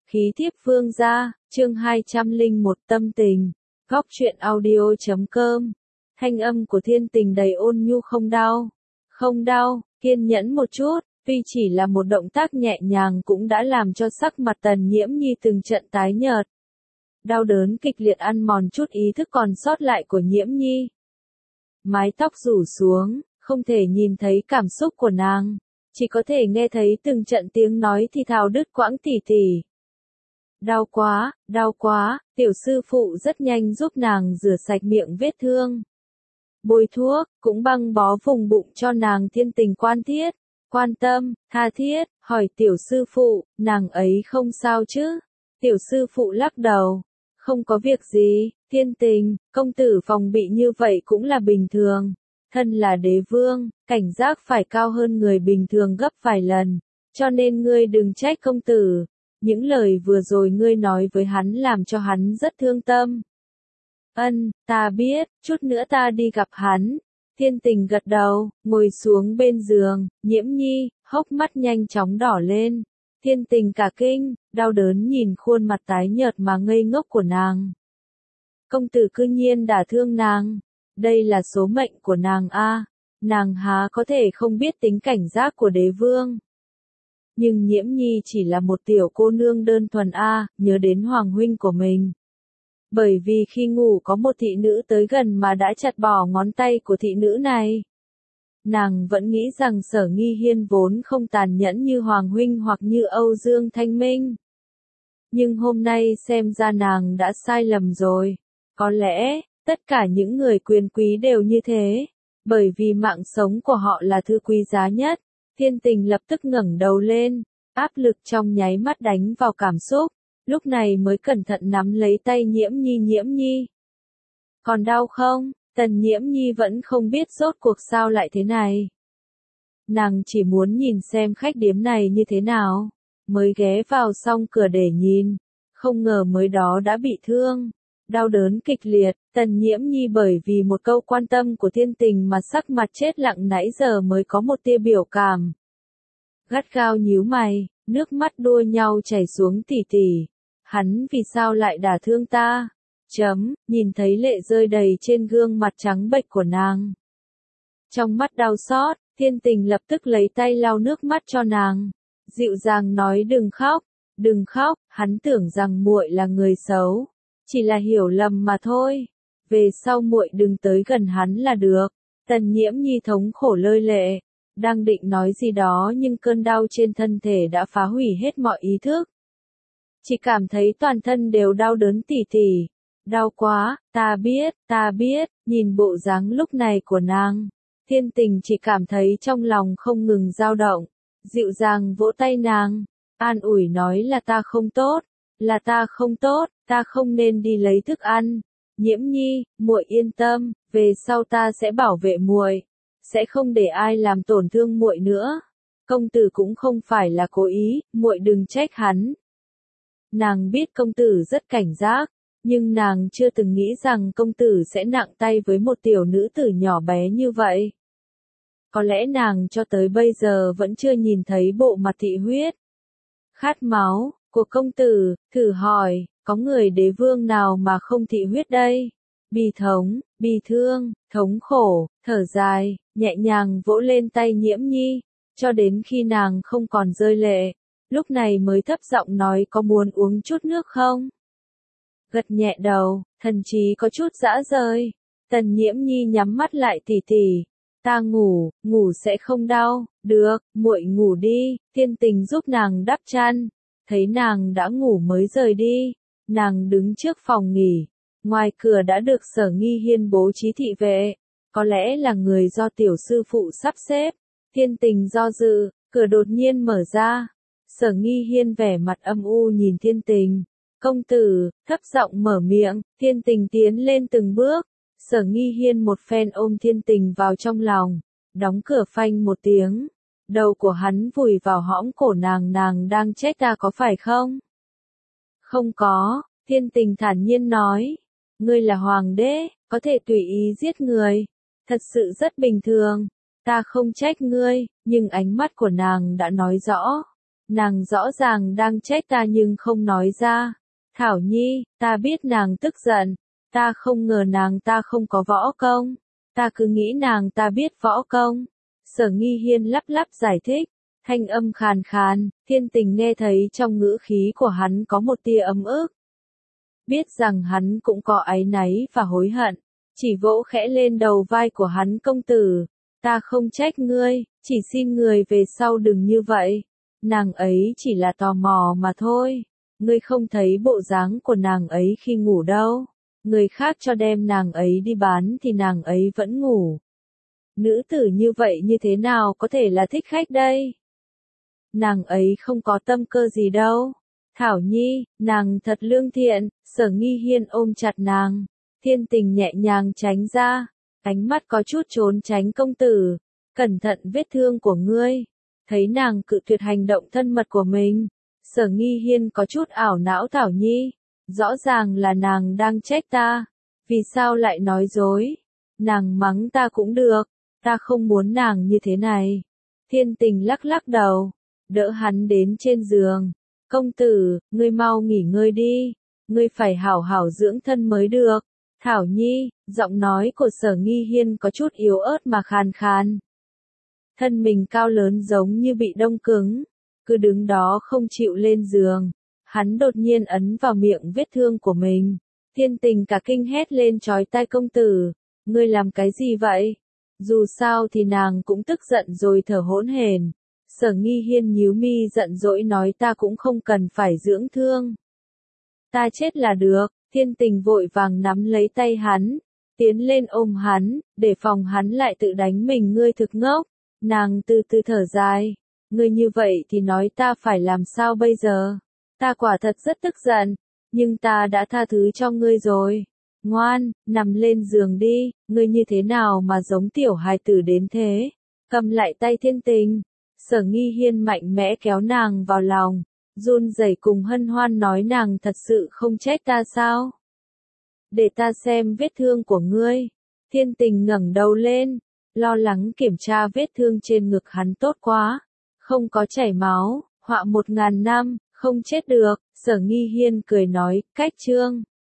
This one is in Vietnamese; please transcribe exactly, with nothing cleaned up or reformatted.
Khí thiếp vương gia, chương hai trăm lẻ một tâm tình, góc truyện audio chấm com. Thanh âm của Thiên Tình đầy ôn nhu. Không đau, không đau, kiên nhẫn một chút, tuy chỉ là một động tác nhẹ nhàng cũng đã làm cho sắc mặt Tần Nhiễm Nhi từng trận tái nhợt. Đau đớn kịch liệt ăn mòn chút ý thức còn sót lại của Nhiễm Nhi. Mái tóc rủ xuống, không thể nhìn thấy cảm xúc của nàng, chỉ có thể nghe thấy từng trận tiếng nói thì thào đứt quãng tỉ tỉ. Đau quá, đau quá, tiểu sư phụ rất nhanh giúp nàng rửa sạch miệng vết thương. Bôi thuốc, cũng băng bó vùng bụng cho nàng. Thiên Tình quan thiết, quan tâm, tha thiết, hỏi tiểu sư phụ, nàng ấy không sao chứ? Tiểu sư phụ lắc đầu, không có việc gì. Thiên Tình, công tử phòng bị như vậy cũng là bình thường. Thân là đế vương, cảnh giác phải cao hơn người bình thường gấp vài lần, cho nên ngươi đừng trách công tử. Những lời vừa rồi ngươi nói với hắn làm cho hắn rất thương tâm. Ân, ta biết, chút nữa ta đi gặp hắn. Thiên Tình gật đầu, ngồi xuống bên giường. Nhiễm Nhi, hốc mắt nhanh chóng đỏ lên. Thiên Tình cả kinh, đau đớn nhìn khuôn mặt tái nhợt mà ngây ngốc của nàng. Công tử cư nhiên đả thương nàng. Đây là số mệnh của nàng a. Nàng há có thể không biết tính cảnh giác của đế vương. Nhưng Nhiễm Nhi chỉ là một tiểu cô nương đơn thuần a, nhớ đến hoàng huynh của mình. Bởi vì khi ngủ có một thị nữ tới gần mà đã chặt bỏ ngón tay của thị nữ này. Nàng vẫn nghĩ rằng Sở Nghi Hiên vốn không tàn nhẫn như hoàng huynh hoặc như Âu Dương Thanh Minh. Nhưng hôm nay xem ra nàng đã sai lầm rồi. Có lẽ, tất cả những người quyền quý đều như thế. Bởi vì mạng sống của họ là thứ quý giá nhất. Thiên Tình lập tức ngẩng đầu lên, áp lực trong nháy mắt đánh vào cảm xúc, lúc này mới cẩn thận nắm lấy tay Nhiễm Nhi. Nhiễm Nhi, còn đau không? Tần Nhiễm Nhi vẫn không biết rốt cuộc sao lại thế này. Nàng chỉ muốn nhìn xem khách điếm này như thế nào, mới ghé vào song cửa để nhìn, không ngờ mới đó đã bị thương. Đau đớn kịch liệt, Tần Nhiễm Nhi bởi vì một câu quan tâm của Thiên Tình mà sắc mặt chết lặng nãy giờ mới có một tia biểu cảm. Gắt gao nhíu mày, nước mắt đua nhau chảy xuống tỉ tỉ. Hắn vì sao lại đả thương ta? Chấm, nhìn thấy lệ rơi đầy trên gương mặt trắng bệch của nàng. Trong mắt đau xót, Thiên Tình lập tức lấy tay lau nước mắt cho nàng. Dịu dàng nói đừng khóc, đừng khóc, hắn tưởng rằng muội là người xấu. Chỉ là hiểu lầm mà thôi. Về sau muội đừng tới gần hắn là được. Tần Nhiễm Nhi thống khổ lơi lệ. Đang định nói gì đó nhưng cơn đau trên thân thể đã phá hủy hết mọi ý thức. Chỉ cảm thấy toàn thân đều đau đớn tỉ tỉ. Đau quá, ta biết, ta biết. Nhìn bộ dáng lúc này của nàng, Thiên Tình chỉ cảm thấy trong lòng không ngừng dao động. Dịu dàng vỗ tay nàng, an ủi nói là ta không tốt. Là ta không tốt, ta không nên đi lấy thức ăn. Nhiễm Nhi, muội yên tâm, về sau ta sẽ bảo vệ muội, sẽ không để ai làm tổn thương muội nữa. Công tử cũng không phải là cố ý, muội đừng trách hắn. Nàng biết công tử rất cảnh giác, nhưng nàng chưa từng nghĩ rằng công tử sẽ nặng tay với một tiểu nữ tử nhỏ bé như vậy. Có lẽ nàng cho tới bây giờ vẫn chưa nhìn thấy bộ mặt thị huyết, khát máu của công tử. Thử hỏi, có người đế vương nào mà không thị huyết đây? Bi thống, bi thương, thống khổ, thở dài, nhẹ nhàng vỗ lên tay Nhiễm Nhi, cho đến khi nàng không còn rơi lệ, lúc này mới thấp giọng nói có muốn uống chút nước không? Gật nhẹ đầu, thần trí có chút dã rời. Tần Nhiễm Nhi nhắm mắt lại tỉ tỉ, ta ngủ, ngủ sẽ không đau. Được, muội ngủ đi. Thiên Tình giúp nàng đắp chăn. Thấy nàng đã ngủ mới rời đi, nàng đứng trước phòng nghỉ. Ngoài cửa đã được Sở Nghi Hiên bố trí thị vệ, có lẽ là người do tiểu sư phụ sắp xếp. Thiên Tình do dự, cửa đột nhiên mở ra. Sở Nghi Hiên vẻ mặt âm u nhìn Thiên Tình. Công tử, thấp giọng mở miệng. Thiên Tình tiến lên từng bước. Sở Nghi Hiên một phen ôm Thiên Tình vào trong lòng, đóng cửa phanh một tiếng. Đầu của hắn vùi vào hõm cổ nàng. Nàng đang trách ta có phải không? Không có, Thiên Tình thản nhiên nói. Ngươi là hoàng đế, có thể tùy ý giết người. Thật sự rất bình thường. Ta không trách ngươi, nhưng ánh mắt của nàng đã nói rõ. Nàng rõ ràng đang trách ta nhưng không nói ra. Thảo Nhi, ta biết nàng tức giận, ta không ngờ nàng ta không có võ công, ta cứ nghĩ nàng ta biết võ công. Sở Nghi Hiên lắp lắp giải thích, thanh âm khàn khàn, Thiên Tình nghe thấy trong ngữ khí của hắn có một tia ấm ức. Biết rằng hắn cũng có áy náy và hối hận, chỉ vỗ khẽ lên đầu vai của hắn, công tử, ta không trách ngươi, chỉ xin người về sau đừng như vậy, nàng ấy chỉ là tò mò mà thôi, ngươi không thấy bộ dáng của nàng ấy khi ngủ đâu, người khác cho đem nàng ấy đi bán thì nàng ấy vẫn ngủ. Nữ tử như vậy như thế nào có thể là thích khách đây? Nàng ấy không có tâm cơ gì đâu. Thảo Nhi, nàng thật lương thiện. Sở Nghi Hiên ôm chặt nàng. Thiên Tình nhẹ nhàng tránh ra. Ánh mắt có chút trốn tránh, công tử. Cẩn thận vết thương của ngươi. Thấy nàng cự tuyệt hành động thân mật của mình. Sở Nghi Hiên có chút ảo não. Thảo Nhi, rõ ràng là nàng đang trách ta. Vì sao lại nói dối? Nàng mắng ta cũng được. Ta không muốn nàng như thế này. Thiên Tình lắc lắc đầu. Đỡ hắn đến trên giường. Công tử, ngươi mau nghỉ ngơi đi. Ngươi phải hảo hảo dưỡng thân mới được. Thảo Nhi, giọng nói của Sở Nghi Hiên có chút yếu ớt mà khàn khàn. Thân mình cao lớn giống như bị đông cứng. Cứ đứng đó không chịu lên giường. Hắn đột nhiên ấn vào miệng vết thương của mình. Thiên Tình cả kinh hét lên chói tai, công tử, ngươi làm cái gì vậy? Dù sao thì nàng cũng tức giận rồi thở hỗn hển. Sở Nghi Hiên nhíu mi giận dỗi nói, ta cũng không cần phải dưỡng thương. Ta chết là được. Thiên Tình vội vàng nắm lấy tay hắn, tiến lên ôm hắn, để phòng hắn lại tự đánh mình. Ngươi thực ngốc. Nàng từ từ thở dài. Ngươi như vậy thì nói ta phải làm sao bây giờ? Ta quả thật rất tức giận, nhưng ta đã tha thứ cho ngươi rồi. Ngoan, nằm lên giường đi, ngươi như thế nào mà giống tiểu hài tử đến thế? Cầm lại tay Thiên Tình. Sở Nghi Hiên mạnh mẽ kéo nàng vào lòng, run rẩy cùng hân hoan nói, nàng thật sự không trách ta sao? Để ta xem vết thương của ngươi. Thiên Tình ngẩng đầu lên, lo lắng kiểm tra vết thương trên ngực hắn. Tốt quá, không có chảy máu, họa một ngàn năm, không chết được. Sở Nghi Hiên cười nói, cách chương.